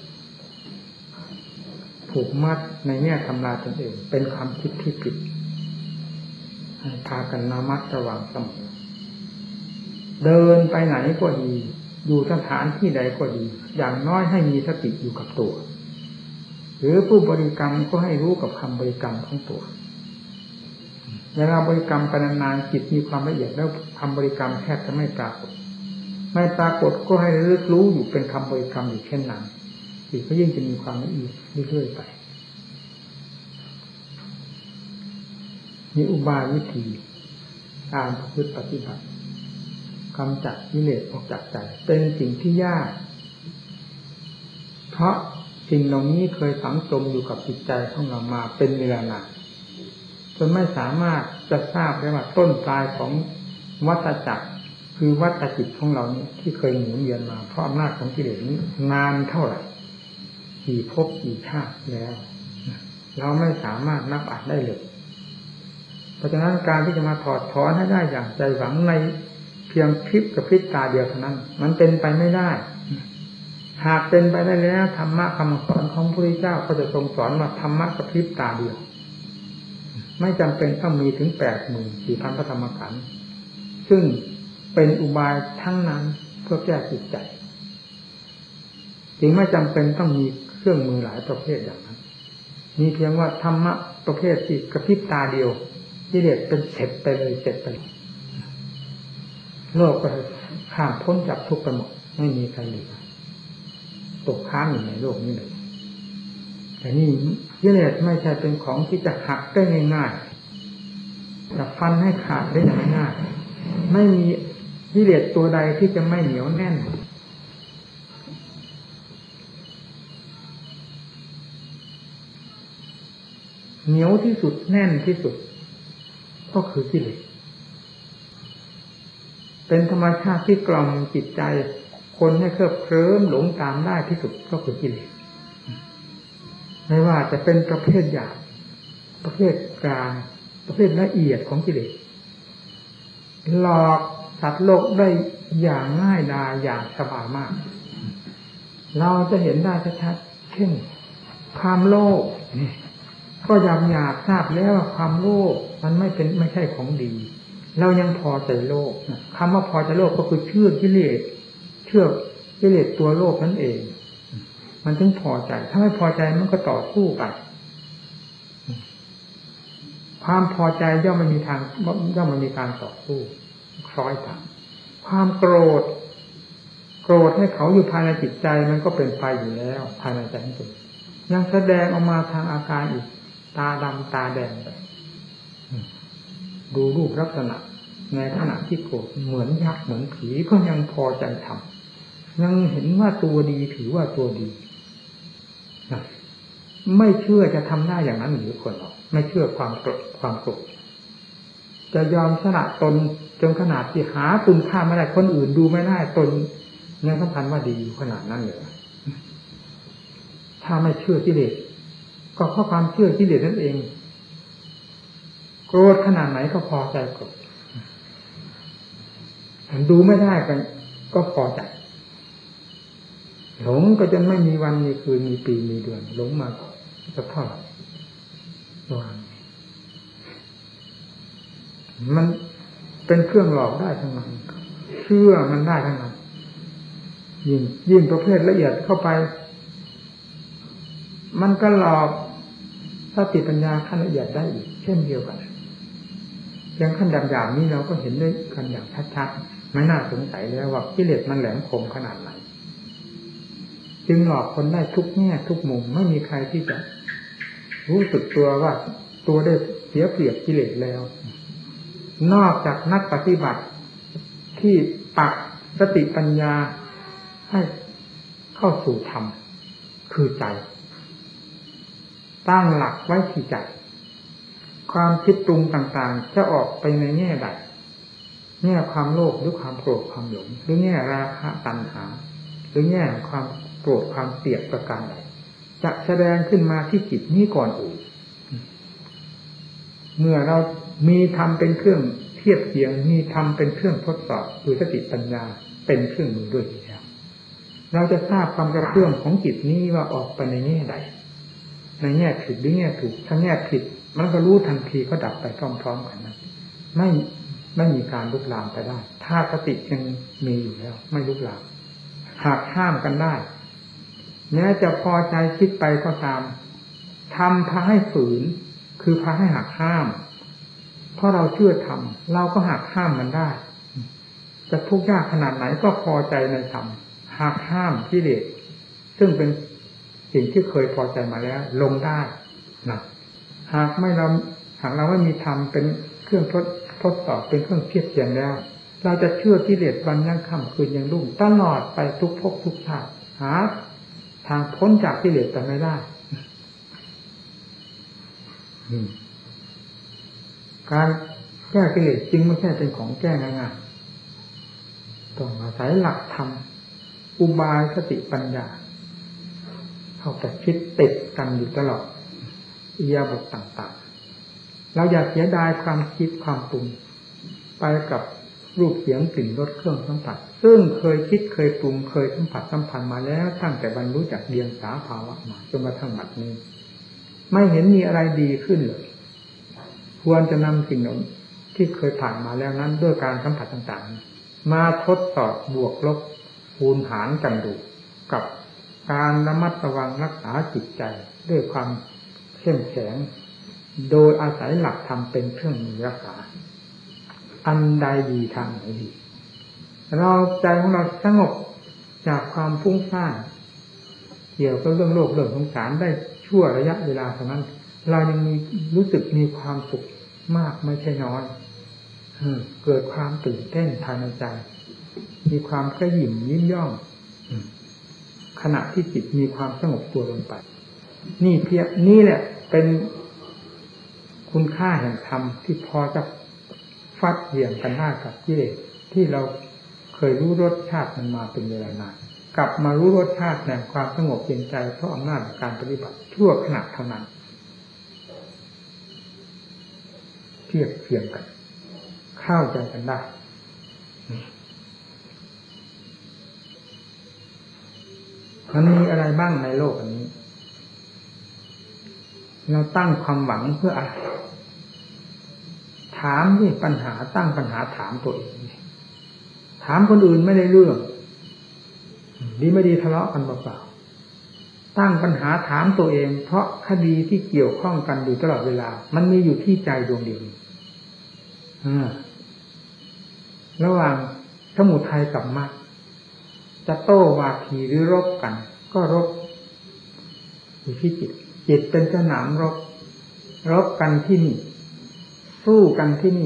ผูกมัดในแง่ทำลายตนเองเป็นความคิดที่ผิดให้พากันระมัดระวังเสมอเดินไปไหนก็ดีอยู่สถานที่ใดก็ดีอย่างน้อยให้มีสติอยู่กับตัวหรือผู้บริกรรมก็ให้รู้กับคำบริกรรมของตัวเวลาบริกรรมไปนานๆจิตมีความละเอียดแล้วคำบริกรรมแทบจะไม่ปรากฏไม่ปรากฏก็ให้รู้รู้อยู่เป็นคำบริกรรมอยู่เช่นนั้นจิตก็ยิ่งจะมีความละเอียดเรื่อยๆไปมีอุบายวิธีการประพฤติปฏิบัติกำจัดกิเลสออกจากใจเป็นสิ่งที่ยากเพราะสิ่งเหล่านี้เคยฝังจมอยู่กับจิตใจของเรามาเป็นเวลานานจนไม่สามารถจะทราบได้ว่าต้นปลายของวัฏจักรคือวัฏจิตของเรานี้ที่เคยหมุนเวียนมาเพราะอำนาจของกิเลสนี้นานเท่าไหร่กี่ภพกี่ชาติแล้วเราไม่สามารถนับอัดได้เลยเพราะฉะนั้นการที่จะมาถอดถอนให้ได้อย่างใจหวังในเพียงพริบกับพริบตาเดียวเท่านั้นมันเป็นไปไม่ได้หากเป็นไปได้แล้วธรรมะคำสอนของพระพุทธเจ้าก็จะทรงสอนว่าธรรมะกับพริบตาเดียวไม่จำเป็นต้องมีถึงแปดหมื่นสี่พันพระธรรมขันธ์ซึ่งเป็นอุบายทั้งนั้นเพื่อแก้จิตใจจึงไม่จำเป็นต้องมีเครื่องมือหลายประเภทอย่างนั้นมีเพียงว่าธรรมะประเภทที่กระพริบตาเดียวกิเลสเป็นเสร็จไปเลยเสร็จไปโลกก็ข้ามพ้นจากทุกข์ไปหมดไม่มีใครเหลือตกค้างอยู่ในโลกนี้เลยแต่นี่กิเลสไม่ใช่เป็นของที่จะหักได้ง่ายๆจะฟันให้ขาดได้อย่างง่ายไม่มีกิเลสตัวใดที่จะไม่เหนียวแน่นเหนียวที่สุดแน่นที่สุดก็คือกิเลสเป็นธรรมชาติที่กล่อมจิตใจคนให้เคลิบเคลิ้มหลงตามได้ที่สุดก็คือกิเลสไม่ว่าจะเป็นประเภทหยาบประเภทกลางประเภทละเอียดของกิเลสหลอกสัตว์โลกได้อย่างง่ายดายอย่างสบายมากเราจะเห็นได้ชัดๆเช่นความโลภนี่ก็ยำหยาบทราบแล้วว่าความโลภมันไม่เป็นไม่ใช่ของดีเรายังพอใจโลภคำว่าพอใจโลภก็คือเชื่อกิเลสเชื่อกิเลสตัวโลภนั่นเองมันถึงพอใจถ้าไม่พอใจมันก็ต่อสู้กันความพอใจย่อมไม่มีทางย่อมไม่มีการต่อสู้คล้อยตามความโกรธโกรธให้เขาอยู่ภายในจิตใจมันก็เป็นไปอยู่แล้วภายในใจของตนยังแสดงออกมาทางอาการอีกตาดำตาแดงไปดูรูปลักษณะในขณะที่โกรธเหมือนยักษ์เหมือนผีก็ยังพอใจทำยังเห็นว่าตัวดีถือว่าตัวดีไม่เชื่อจะทำได้อย่างนั้นหรือคนหรอกไม่เชื่อความโกรธความโกรธจะยอมสละตนจนขนาดที่หาคุณค่าไม่ได้คนอื่นดูไม่ได้ตนยังสำคัญว่าดีอยู่ขนาดนั้นเลยถ้าไม่เชื่อกิเลสก็เพราะความเชื่อกิเลสนั่นเองโกรธขนาดไหนก็พอใจโกรธดูไม่ได้กันก็พอใจหลงก็จนไม่มีวันมีคืนมีปีมีเดือนหลงมาจะเท่าไหร่วันมันเป็นเครื่องหลอกได้ทั้งนั้นเชื่อมันได้ทั้งนั้นยิ่งยิ่งประเภทละเอียดเข้าไปมันก็หลอกสติปัญญาขั้นละเอียดได้อีกเช่นเดียวกันอย่างขั้นหยาบๆนี้เราก็เห็นได้กันอย่างชัดๆไม่น่าสงสัยแล้วว่ากิเลสมันแหลมคมขนาดไหนจึงหลอกคนได้ทุกแง่ทุกมุมไม่มีใครที่จะรู้สึกตัวว่าตัวได้เสียเปรียบกิเลสแล้วนอกจากนักปฏิบัติที่ปักสติปัญญาให้เข้าสู่ธรรมคือใจตั้งหลักไว้ที่ใจความคิดปรุงต่างๆจะออกไปในแง่ใดแง่ความโลภหรือความโกรธความหลงหรือแง่ราคะตัณหาหรือแง่ความโกรธความเกลียดประการใดจะแสดงขึ้นมาที่จิตนี้ก่อนอื่นเมื่อเรามีธรรมเป็นเครื่องเทียบเทียงมีธรรมเป็นเครื่องทดสอบคือสติปัญญาเป็นเครื่องมือด้วยแล้วเราจะทราบความกระเพื่อมของจิตนี้ว่าออกไปในแง่ใดในแง่ผิดหรือแง่ถูกถ้าแง่ผิดมันก็รู้ทันทีก็ดับไปพร้อมๆกันนั้นไม่ไม่มีการลุกลามไปได้ถ้าสติยังมีอยู่แล้วไม่ลุกลามหากห้ามกันได้แม้จะพอใจคิดไปก็ตามทำพาให้ฝืนคือพาให้หักห้ามเพราะเราเชื่อธรรมเราก็หักห้ามมันได้จะทุกข์ยากขนาดไหนก็พอใจในธรรมหักห้ามกิเลสซึ่งเป็นสิ่งที่เคยพอใจมาแล้วลงได้นะหากไม่เราหากเราไม่มีธรรมเป็นเครื่องทดทดสอบเป็นเครื่องเทียบเทียงแล้วเราจะเชื่อกิเลสวันยังค่ำคืนยังรุ่งตลอดไปทุกภพทุกชาติหาทางพ้นจากกิเลสไปไม่ได้การแก้กิเลสจริงไม่ใช่เป็นของแก้ง่ายๆต้องอาศัยหลักธรรมอุบายสติปัญญาเข้าแต่คิดติดกันอยู่ตลอดอิริยาบถต่างๆเราอย่าเสียดายความคิดความปรุงไปกับรูปเสียงกลิ่นรสเครื่องสัมผัสซึ่งเคยคิดเคยปรุงเคยสัมผัสสัมพันธ์มาแล้วตั้งแต่บรรลุจากเดียงสาภาวะมาจนมาทั้งบัดนี้ไม่เห็นมีอะไรดีขึ้นเลยควรจะนำสิ่งนั้นที่เคยผ่านมาแล้วนั้นด้วยการสัมผัสต่างๆมาทดสอบบวกลบคูณหารกันดูกับการระมัดระวังรักษาจิตใจด้วยความเข้มแข็งโดยอาศัยหลักธรรมเป็นเครื่องมือรักษาอันใดดีทางไหนดีเราใจของเราสงบจากความฟุ้งซ่านเกี่ยวกับเรื่องโลกเรื่องสงสารได้ชั่วระยะเวลาเท่านั้นเรายังมีรู้สึกมีความสุขมากไม่ใช่น้อยเกิดความตื่นเต้นภายในใจมีความกระหยิ่มยิ้มย่องขณะที่จิตมีความสงบตัวลงไปนี่เพียงนี่แหละเป็นคุณค่าแห่งธรรมที่พอจะฟัดเหวี่ยงกันได้กับกิเลสที่เราเคยรู้รสชาติมันมาเป็นเวลานานกลับมารู้รสชาติแห่งความสงบเย็นใจเพราะอำนาจการปฏิบัติชั่วขณะเท่านั้นเทียบเทียงกันเข้าใจกันได้มันมีอะไรบ้างในโลกอันนี้เราตั้งความหวังเพื่ออะไรถามที่ปัญหาตั้งปัญหาถามตัวเองถามคนอื่นไม่ได้เรื่องดีไม่ดีทะเลาะกันเปล่าๆตั้งปัญหาถามตัวเองเพราะคดีที่เกี่ยวข้องกันอยู่ตลอดเวลามันมีอยู่ที่ใจดวงเดียวระหว่างสมุทัยกับมรรคจะโต้วาทีหรือรบกันก็รบอยู่ที่จิตจิตเป็นสนามรบรบกันที่นี่สู้กันที่นี่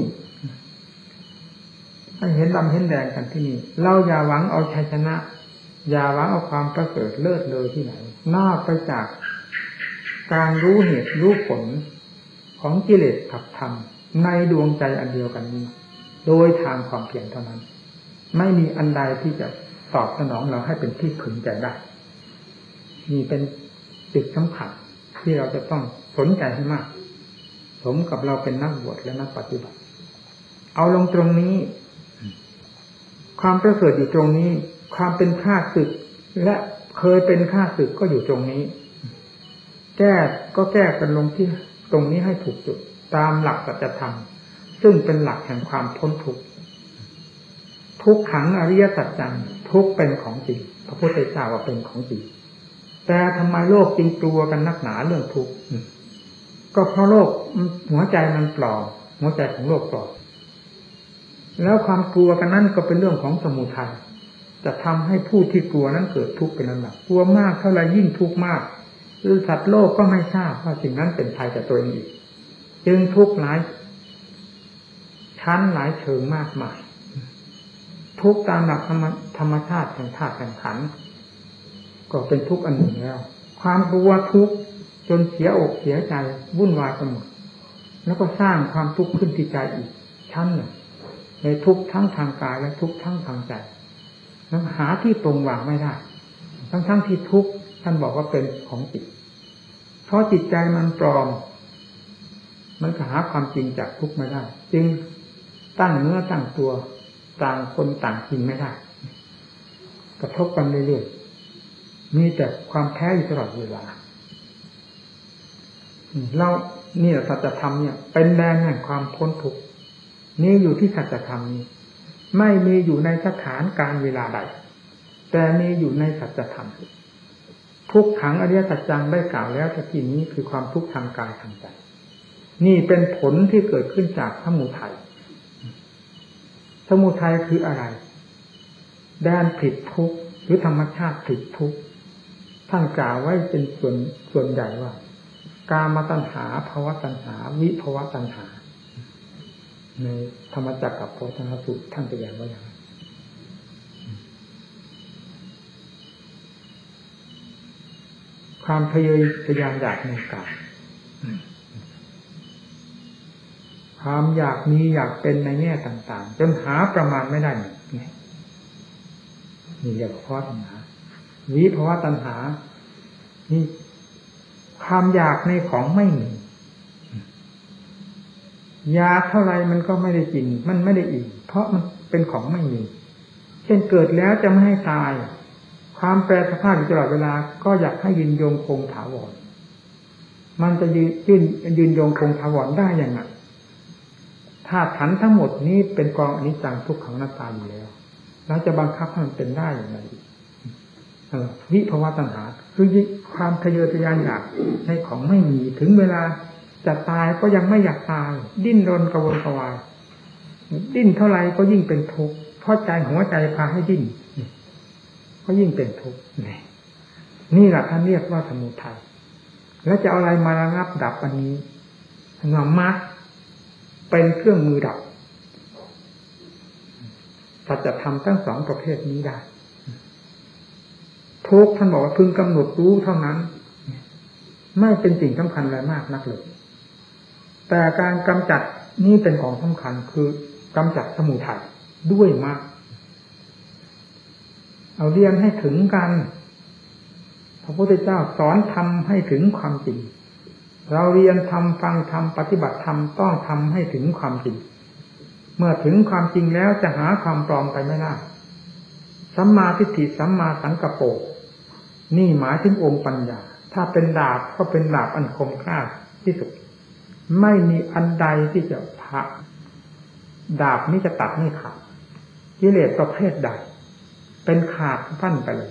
ให้เห็นดำเห็นแดงกันที่นี่เราอย่าหวังเอาชัยชนะอย่าหวังเอาความประเสริฐเลิศเลยที่ไหนนอกไปจากการรู้เหตุรู้ผลของกิเลสกับธรรมในดวงใจอันเดียวกันนี้โดยทางความเพียรเท่านั้นไม่มีอันใดที่จะตอบสนองเราให้เป็นที่พึงใจได้นี่เป็นจุดสำคัญที่เราจะต้องสนใจให้มากสมกับเราเป็นนักบวชและนักปฏิบัติเอาลงตรงนี้ความประเสริฐอยู่ตรงนี้ความเป็นข้าศึกและเคยเป็นข้าศึกก็อยู่ตรงนี้แก้ก็แก้กันลงที่ตรงนี้ให้ถูกจุดตามหลักสัจธรรมซึ่งเป็นหลักแห่งความพ้นทุกข์ทุกขังอริยสัจจังทุกเป็นของจริงพระพุทธเจ้าว่าเป็นของจริงแต่ทำไมโลกจึงกลัวกันนักหนาเรื่องทุกข์ก็เพราะโลกหัวใจมันปลอมหัวใจของโลกปลอมแล้วความกลัวกันนั่นก็เป็นเรื่องของสมุทัยจะทำให้ผู้ที่กลัวนั้นเกิดทุกข์เป็นลำดับกลัวมากเท่าไรยิ่งทุกข์มากคือสัตว์โลกก็ไม่ทราบว่าสิ่งนั้นเป็นภัยกับตัวเองอีกจึงทุกข์หลายชั้นหลายเชิงมากมายทุกข์ตามหลักธรรมชาติแห่งธาตุแห่งขันธ์ก็เป็นทุกข์อันหนึ่งแล้วความกลัวทุกข์จนเสียอกเสียใจวุ่นวายไปหมดแล้วก็สร้างความทุกข์ขึ้นที่ใจอีกชั้นหนึ่งในทุกข์ทั้งทางกายและทุกข์ทั้งทางใจแล้วหาที่ตรงวางไม่ได้ทั้งทั้งที่ทุกข์ท่านบอกว่าเป็นของจิตเพราะจิตใจมันปลอมมันหาความจริงจากทุกข์ไม่ได้จึงตั้งเนื้อตั้งตัวต่างคนต่างจริงไม่ได้กระทบกันเรื่อยๆมีแต่ความแพ้อยู่ตลอดเวลาเราเนี่ยสัจธรรมเนี่ยเป็นแดนแห่งความพ้นทุกข์นี่อยู่ที่สัจธรรมนี้ไม่มีอยู่ในสถานการเวลาใดแต่มีอยู่ในสัจธรรมทุกขังอริยสัจจังได้กล่าวแล้วแต่ทีนี้คือความทุกข์ทางกายทางใจนี่เป็นผลที่เกิดขึ้นจากสมุทัยสมุทัยคืออะไรแดนผิดทุกข์หรือธรรมชาติผิดทุกข์ท่านกล่าวไว้เป็นส่วนส่วนใหญ่ว่ากามตัณหาภวตัณหาวิภวตัณหาในธรรมจักรกับโพธิสูตรท่านแสดงไว้อย่างนั้นความทะเยอทะยานอยากในกายความอยากมีอยากเป็นในแง่ต่างๆจนหาประมาณไม่ได้นี่นี่เรียกว่าภวตัณหาวิภวตัณหานี่ความอยากในของไม่มีอยากเท่าไรมันก็ไม่ได้จริงมันไม่ได้อิ่มเพราะมันเป็นของไม่มีเช่นเกิดแล้วจะไม่ให้ตายความแปรสภาพอยู่ตลอดเวลาก็อยากให้ยืนยงคงถาวรมันจะยืนยืนยืนยงคงถาวรได้อย่างไรธาตุขันธ์ทั้งหมดนี้เป็นกองอนิจจังทุกขังอนัตตาอยู่แล้วแล้วจะบังคับให้มันเป็นได้อย่างไรวิภวตัณหาคือความทะเยอทะยานอยากในของไม่มีถึงเวลาจะตายก็ยังไม่อยากตายดิ้นรนกระวนกระวายดิ้นเท่าไรก็ยิ่งเป็นทุกข์เพราะใจหัวใจพาให้ดิ้นก็ยิ่งเป็นทุกข์นี่แหละท่านเรียกว่าสมุทัยแล้วจะเอาอะไรมาระงับดับอันนี้งามรรคเป็นเครื่องมือดับสัจธรรมทั้งสองประเภทนี้ได้ทุกท่านบอกว่าพึงกำหนดรู้เท่านั้นไม่เป็นสิ่งสำคัญอะไรมากนักเลยแต่การกำจัดนี่เป็นของสำคัญคือกำจัดสมุทัยด้วยมากเอาเรียนให้ถึงกันพระพุทธเจ้าสอนทำให้ถึงความจริงเราเรียนทำฟังทำปฏิบัติธรรมต้องทำให้ถึงความจริงเมื่อถึงความจริงแล้วจะหาความปลอมไปไม่ได้สัมมาทิฏฐิสัมมาสังกัปโปนี่หมายถึงองค์ปัญญาถ้าเป็นดาบก็เป็นดาบอันคมกล้าที่สุดไม่มีอันใดที่จะผ่าดาบนี้จะตัดไม่ขาดกิเลสประเภทใดเป็นขาดฟั่นไปเลย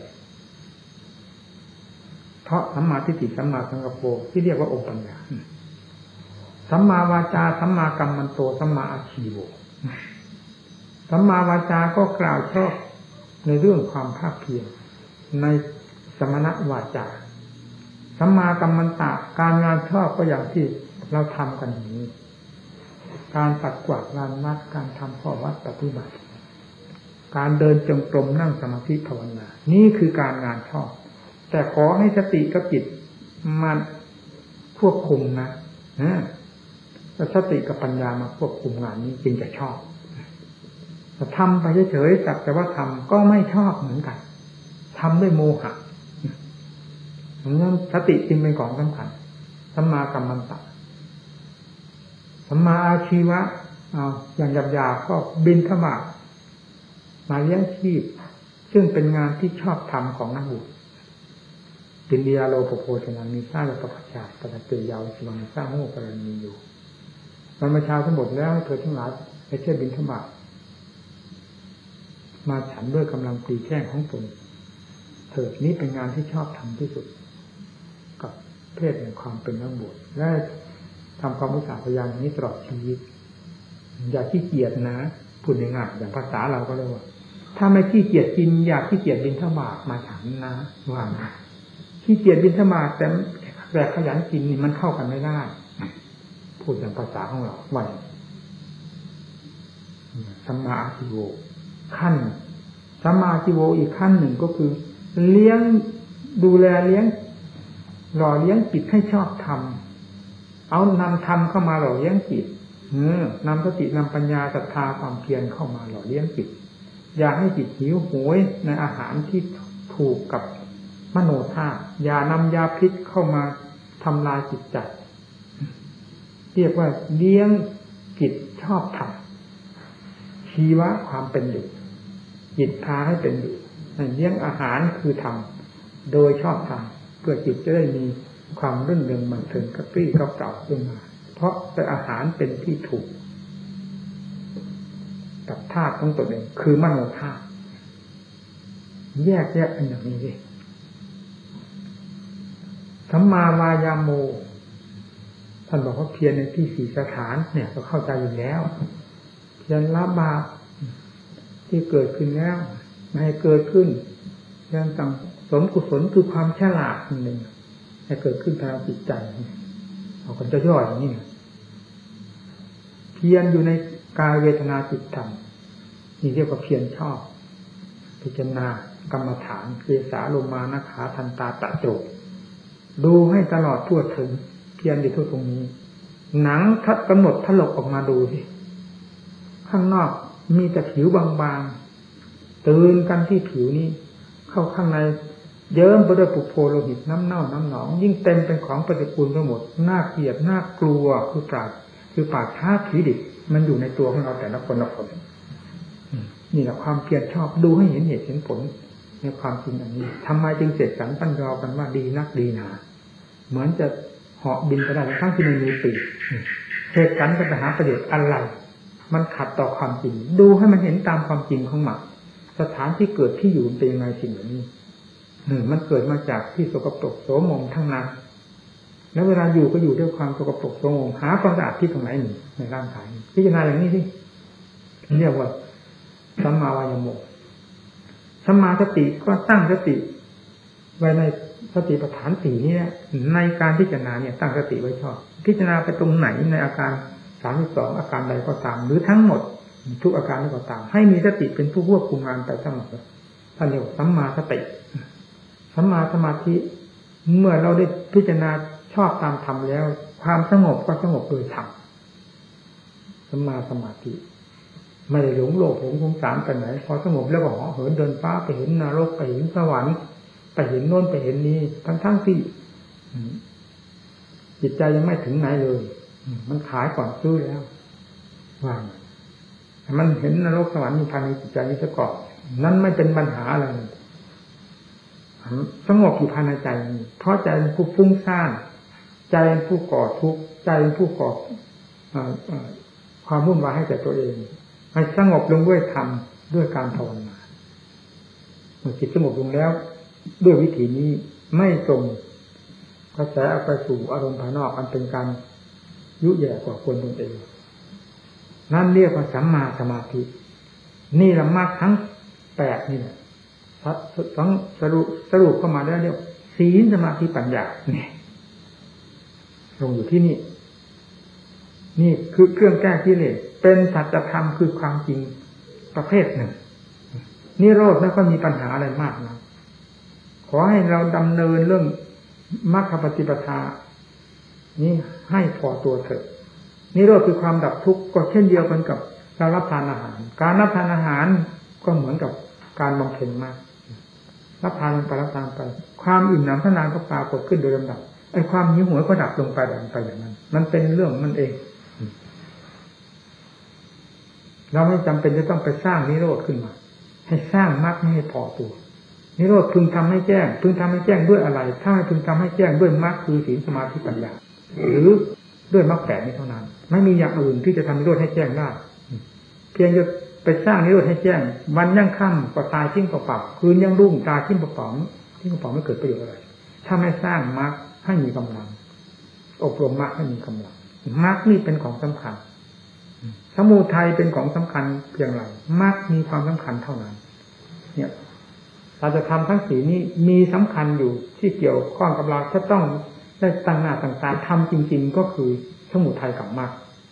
เพราะสัมมาทิฏฐิสัมมาสังกัปโปที่เรียกว่าองค์ปัญญาสัมมาวาจาสัมมากัมมันโตสัมมาอาชีโวสัมมาวาจาก็กล่าวชอบในเรื่องความภาคเพียรในสมณวาจาสัมมากัมมันตะการงานชอบก็อย่างที่เราทำกันอย่างนี้การปัดกวาดลานวัดการทำข้อวัดปฏิบัติการเดินจงกรมนั่งสมาธิภาวนานี่คือการงานชอบแต่ขอให้สติกับจิตมันควบคุมนะนะสติกับปัญญามาควบคุมงานนี้จึงจะชอบแต่ทำไปเฉยๆสักแต่ว่าทำก็ไม่ชอบเหมือนกันทำด้วยโมหะนั้นสติจึงเป็นของสำคัญสัมมากัมมันตะสัมมาอาชีวะเอาอย่างหยาบๆก็บิณฑบาตมาเลี้ยงชีพซึ่งเป็นงานที่ชอบทำของนักบุญปินเดียโลโปโพชนามีสร้างประคับชาติปฏิเสธยาวสวังสร้างโมกรณีอยู่มันมาเช้าทั้งหมดแล้วเธอทั้งหลายไปเชื่อบิณฑบาตมาฉันด้วยกำลังปรีแช่งของตนเถิดนี้เป็นงานที่ชอบทำที่สุดกับเพศแห่งความเป็นนักบวชและทำความมุสาพยายามนี้ตลอดชีวิตอย่าขี้เกียจนะพูดง่ายๆอย่างภาษาเราก็เรียกว่าถ้าไม่ขี้เกียจกินอย่าขี้เกียจบิณฑบาตมาฉันนะว่านะขี้เกียจบิณฑบาตแต่แต่ขยันกินนี่มันเข้ากันไม่ได้พูดอย่างภาษาของเราว่าสัมมาอาชีโวขั้นสัมมาอาชีโวอีกขั้นหนึ่งก็คือเลี้ยงดูแลเลี้ยงหล่อเลี้ยงจิตให้ชอบธรรมเอานำธรรมเข้ามาหล่อเลี้ยงจิตเออนำสตินำปัญญาศรัทธาความเพียรเข้ามาหล่อเลี้ยงจิตอย่าให้จิตหิวโหยในอาหารที่ถูกกับมโนธาตุอย่านำยาพิษเข้ามาทำลายจิตใจเรียกว่าเลี้ยงจิตชอบธรรมชีวะความเป็นอยู่จิตพาให้เป็นอยู่เลี้ยงอาหารคือธรรมโดยชอบธรรมเพื่อจิตจะได้มีความรื่นเริงบันเทิงกระปรี้กระเปร่าขึ้นมาเพราะแต่อาหารเป็นที่ถูกกับธาตุของตนเองคือมโนธาตุแยกแยกเป็นอย่างนี้เลยสัมมาวายาโมท่านบอกว่าเพียรในที่สี่สถานเนี่ยก็เข้าใจอยู่แล้วเพียรละบาปที่เกิดขึ้นแล้วไม่ให้เกิดขึ้นเรื่องต่างสมกุศลคือความฉลาดหนึ่งให้เกิดขึ้นทางจิตใจเอาคนจะย่ออย่างนี้เพียรอยู่ในกายเวทนาจิตธรรมนี่เรียกว่าเพียรชอบพิจารณากรรมฐานเกสาโลมานะขาทันตาตะโจดูให้ตลอดทั่วถึงเพียรอยู่ทั่วตรงนี้หนังทัดกำหนดถลกออกมาดูสิข้างนอกมีแต่ผิวบางๆตื่นกันที่ผิวนี้เข้าข้างในเยิ้มไปด้วยปุโพโลหิตน้ำเน่าน้ำหนองยิ่งเต็มเป็นของปฏิกูลทั้งหมดน่าเกลียดน่ากลัวคือปราดคือปราดท้าผีดิบมันอยู่ในตัวของเราแต่ละคนละคนนี่แหละความเพียรชอบดูให้เห็นเหตุเห็นผลในความจริงอันนี้ทำไมจึงเสกสรรปั้นยอกันว่าดีนักดีหนาเหมือนจะเหาะบินไปได้ทั้งที่ไม่มีปีกเสกสรรจะไปหาประโยชน์อะไรมันขัดต่อความจริงดูให้มันเห็นตามความจริงของมันสถานที่เกิดที่อยู่เป็นยังไงสิ่งเหล่านี้หนึ่งมันเกิดมาจากที่สกปรกโสมมทั้งนั้นแล้วเวลาอยู่ก็อยู่ด้วยความสกปรกโสมมหาความสะอาดที่ตรงไหนหนึ่งในร่างกายพิจารณาอย่างนี้สิเรียกว่าสัมมาวายโมสัมมาสติก็ตั้งสติไว้ในสติปัฏฐานสี่นี้ในการพิจารณาเนี่ยตั้งสติไว้ชอบพิจารณาไปตรงไหนในอาการสามสิบสองอาการใดก็ตามหรือทั้งหมดทุกอาการใดก็ตามให้มีสติเป็นผู้ควบคุมงานไปทั้งหมดท่านเรียกว่าสัมมาสติสัมมาสมาธิเมื่อเราได้พิจารณาชอบตามธรรมแล้วความสงบก็สงบโดยธรรมสัมมาสมาธิไม่ได้หลงโลกหลงสงสารไปไหนพอสงบแล้วก็เหาะเหินเดินฟ้าไปเห็นนรกไปเห็นสวรรค์ไปเห็นโน่นไปเห็นนี้ทั้งทั้งที่จิตใจยังไม่ถึงไหนเลยมันขายก่อนซื้อแล้วว่างมันเห็นนรกสวรรค์มีภายในจิตใจนี้ซะก่อนนั้นไม่เป็นปัญหาอะไรสงบอยู่ภายในใจเพราะใจเป็นผู้ฟุ้งซ่านใจเป็นผู้ก่อทุกข์ใจเป็นผู้ก่อความวุ่นวายให้แก่ตัวเองให้สงบลงด้วยธรรมด้วยการภาวนาเมื่อจิตสงบลงแล้วด้วยวิธีนี้ไม่ส่งกระแสออกไปสู่อารมณ์ภายนอกอันเป็นการยุแย่กว่าคนตนเองนั่นเรียกว่าสัมมาสมาธินี่ละมากทั้งแปดนี่แหละทั้งสรุปสรุปเข้ามาได้เรียกศีลสมาธิปัญญาเนี่ยลงอยู่ที่นี่นี่คือเครื่องแก้กิเลสเป็นสัจธรรมคือความจริงประเภทหนึ่งนิโรธไม่ค่อยมีปัญหาอะไรมากนะขอให้เราดำเนินเรื่องมรรคปฏิปทานี้ให้พอตัวเถิดนิโรธคือความดับทุกข์ก็เช่นเดียวกันกับเรารับทานอาหารการรับทานอาหารก็เหมือนกับการบำเพ็ญมากรับทานลงไปรับทานไปความอิ่มหนำสนานก็ปรากฏขึ้นโดยลำดับไอ้ความหิวโหยก็ดับลงไปดับไปอย่างนั้นมันเป็นเรื่องมันเองเราไม่จำเป็นจะต้องไปสร้างนิโรธขึ้นมาให้สร้างมรรคให้พอตัวนิโรธพึงทำให้แจ้งพึงทำให้แจ้งด้วยอะไรถ้าไม่พึงทำให้แจ้งด้วยมรรคคือศีลสมาธิปัญญาหรือด้วยมรรคแปดนี้เท่านั้นไม่มีอย่างอื่นที่จะทำนิโรธให้แจ้งได้เพียงจะไปสร้างนิโรธให้แจ้งวันยังค่ำก็ตายทิ้งเปล่าๆคืนยังรุ่งตายทิ้งเปล่าๆทิ้งเปล่าไม่เกิดประโยชน์อะไรถ้าไม่สร้างมรรคให้มีกำลังอบรมมรรคให้มีกำลังมรรคนี่เป็นของสำคัญสมุทัยเป็นของสำคัญเพียงไรมรรคมีความสำคัญเท่านั้นเนี่ยเราจะทำทั้งสี่นี้มีสำคัญอยู่ที่เกี่ยวข้องกับเราจะต้องได้ตั้งหน้าตั้งตาทำจริงๆก็คือสมุทัยกับมรรค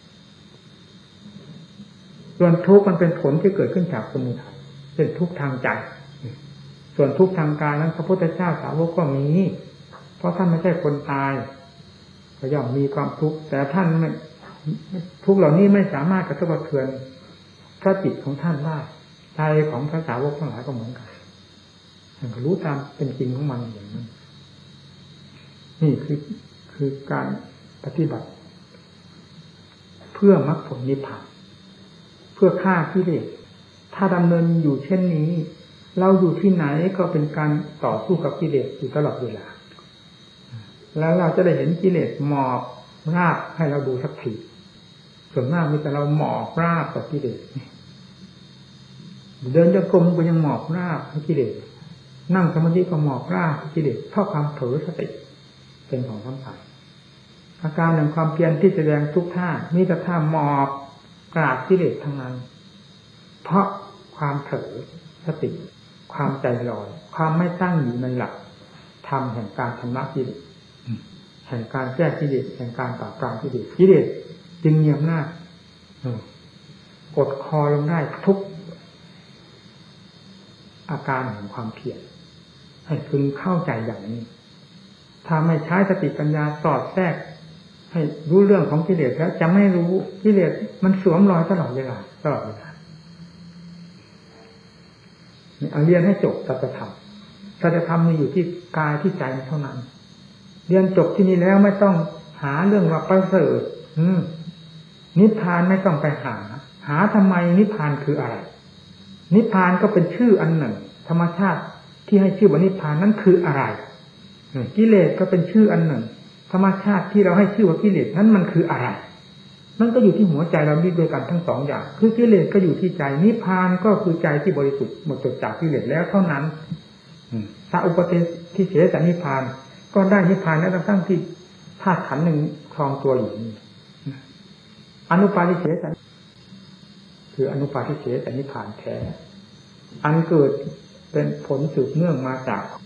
ส่วนทุกข์มันเป็นผลที่เกิดขึ้นจากสมุทัยเป็นทุกข์ทางใจส่วนทุกข์ทางกายนั้นพระพุทธเจ้าสาวกก็มีเพราะท่านไม่ใช่คนตายก็ย่อมมีความทุกข์แต่ท่านไม่ทุกเหล่านี้ไม่สามารถกระทบกระเทือนพระจิตของท่านได้ใจของพระสาวกทั้งหลายก็เหมือนกันท่านก็รู้ตามเป็นจริงของมันอย่างนั้นนี่คือคือการปฏิบัติเพื่อมรรคผลนิพพานเพื่อฆ่ากิเลสถ้าดำเนินอยู่เช่นนี้เราอยู่ที่ไหนก็เป็นการต่อสู้กับกิเลสอยู่ตลอดเวลาแล้วเราจะได้เห็นกิเลสหมอบราบให้เราดูสักทีส่วนมากมีแต่เราหมอบราบกับกิเลสเดินจงกรมก็ยังหมอบราบให้กิเลสนั่งสมาธิก็หมอบราบให้กิเลสเพราะความเผลอสติเป็นของสำคัญอาการแห่งความเพียรที่แสดงทุกท่ามีแต่ท่าหมอบกราบกิเลสทั้งนั้นเพราะความเผลอสติความใจลอยความไม่ตั้งอยู่ในหลักธรรมแห่งการชำระกิเลสแห่งการแก้กิเลสแห่งการปราบปรามกิเลสกิเลสจึงมีอำนาจกดคอลงได้ทุกอาการแห่งความเพียรให้พึงเข้าใจอย่างนี้ถ้าไม่ใช้สติปัญญาสอดแทรกให้รู้เรื่องของกิเลสแล้วจะไม่รู้กิเลสมันสวมรอยตลอดเวลาตลอดเวลาเอาเรียนให้จบสัจธรรมสัจธรรมมีอยู่ที่กายที่ใจเท่านั้นเรียนจบที่นี่แล้วไม่ต้องหาเรื่องว่าประเสริฐนิพพานไม่ต้องไปหาหาทำไมนิพพานคืออะไรนิพพานก็เป็นชื่ออันหนึ่งธรรมชาติที่ให้ชื่อว่านิพพานนั้นคืออะไรกิเลสก็เป็นชื่ออันหนึ่งธรรมชาติที่เราให้ชื่อว่ากิเลสนั้นมันคืออะไรมันก็อยู่ที่หัวใจเรานี่ด้วยกันทั้งสองอย่างคือกิเลสก็อยู่ที่ใจนิพพานก็คือใจที่บริสุทธิ์หมดจดจากกิเลสแล้วเท่านั้นพระอุปเทธิเฉสนิพพานก็ได้นิพพานแล้วทั้งที่ธาตุขันธ์หนึ่งครองตัวอยู่นี่อนุปาทิเฉสคืออนุปาทิเฉสนิพพานแท้อันเกิดเป็นผลสืบเนื่องมาจาก